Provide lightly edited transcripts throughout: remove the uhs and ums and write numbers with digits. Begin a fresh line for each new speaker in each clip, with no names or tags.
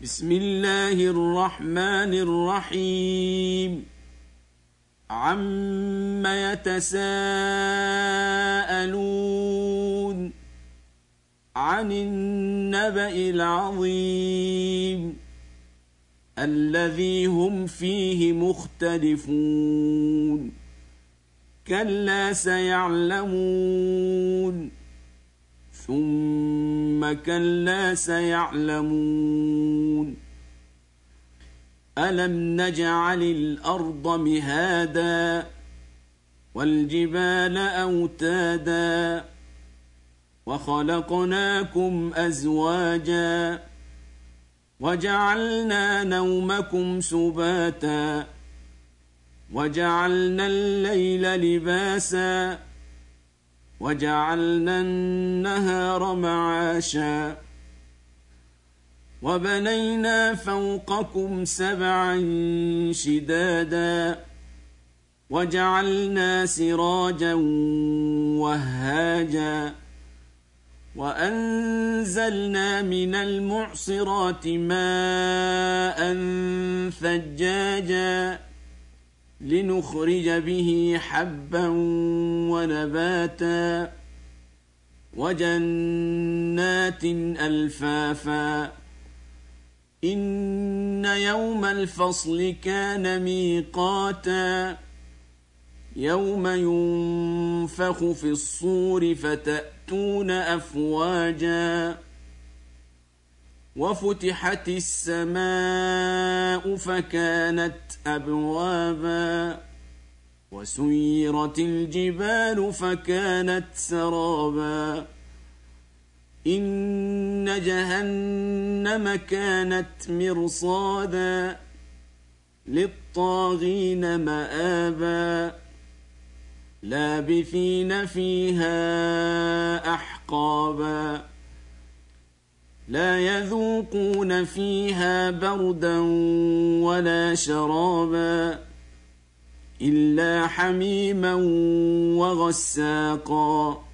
بسم الله الرحمن الرحيم عم يتساءلون عن النبأ العظيم الذي هم فيه مختلفون كلا سيعلمون ثم كلا سيعلمون ألم نجعل الأرض مهادا والجبال أوتادا وخلقناكم أزواجا وجعلنا نومكم سباتا وجعلنا الليل لباسا وجعلنا النهار معاشا وبنينا فوقكم سبعا شدادا وجعلنا سراجا وهاجا وأنزلنا من المعصرات ماء ثجاجا لنخرج به حبا ونباتا وجنات ألفافا إن يوم الفصل كان ميقاتا يوم ينفخ في الصور فتأتون أفواجا وفتحت السماء فكانت أبوابا وسيرت الجبال فكانت سرابا إن جهنم كانت مرصادا للطاغين مآبا لابثين فيها أحقابا لا يذوقون فيها بردا ولا شرابا إلا حميما وغساقا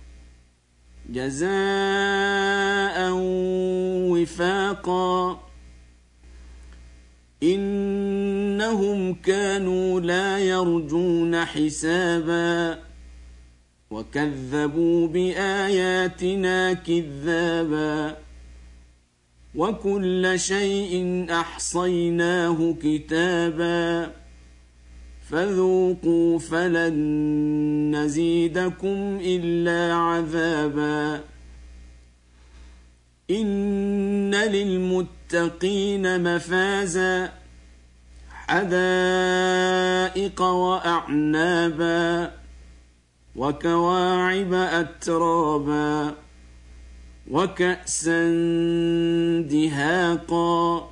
جزاء وفاقا إنهم كانوا لا يرجون حسابا وكذبوا بآياتنا كذابا وكل شيء أحصيناه كتابا فذوقوا فلن نزيدكم إلا عذابا إن للمتقين مفازا حدائق وأعنابا وكواعب أترابا وكأسا دهاقا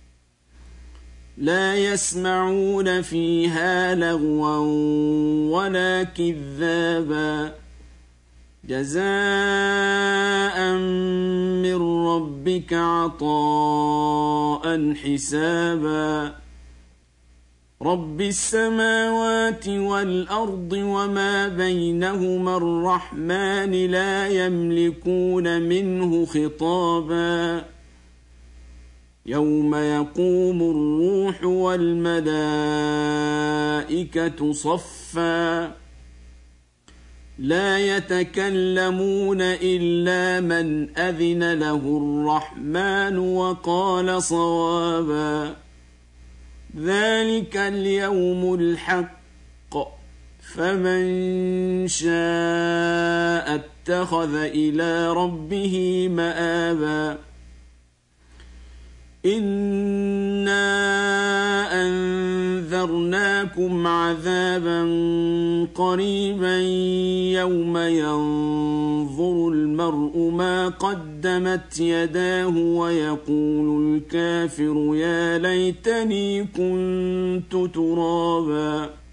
لا يسمعون فيها لغوا ولا كذابا جزاء من ربك عطاء حسابا رب السماوات والأرض وما بينهما الرحمن لا يملكون منه خطابا يوم يقوم الروح والملائكة صفا لا يتكلمون إلا من أذن له الرحمن وقال صوابا ذلك اليوم الحق فمن شاء اتخذ إلى ربه مآبا إنا أنذرناكم عذابا قريبا يوم ينظر المرء ما قدمت يداه ويقول الكافر يا ليتني كنت ترابا